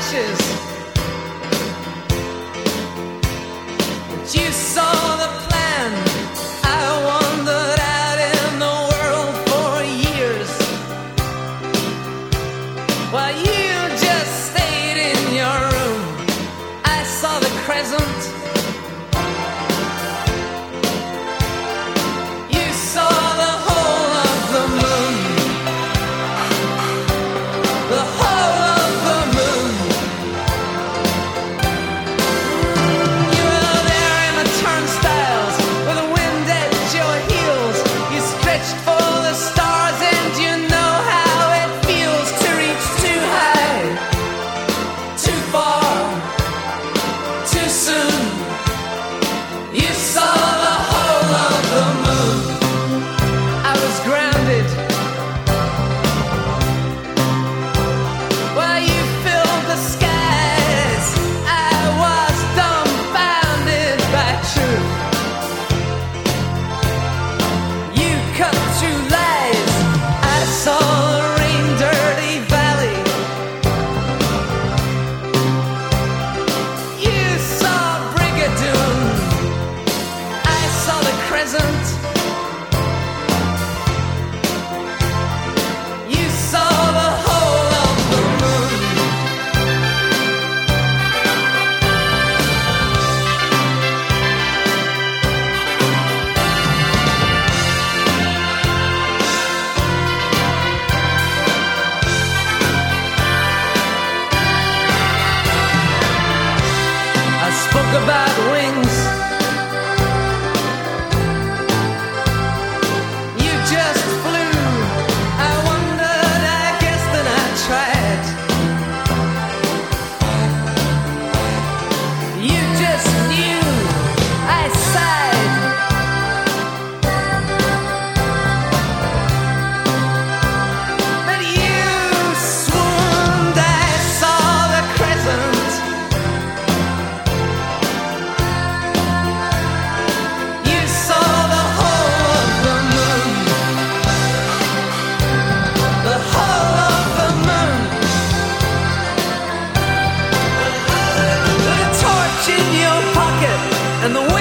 flashes. But you saw the plan. I wandered out in the world for years, while you just stayed in your room. I saw the crescent. You saw the whole of the moon. The whole of the moon. You were there in the turnstiles with the wind at your heels. You stretched for the stars and you know how it feels to reach too high, too far, too soon. You saw the whole of the moon. I was grounded while you filled the skies. I was dumbfounded by truth. You cut through lies. I saw the rain-dirty valley. You saw Brigadoon. I saw the crescent. You saw the whole of the moon. I spoke about wings. You just flew. I wondered, I guessed, and I tried. You just knew. I sighed. But you swooned. I saw the crescent. You saw the whole of the moon. The whole of the moon. The torch in your pocket and the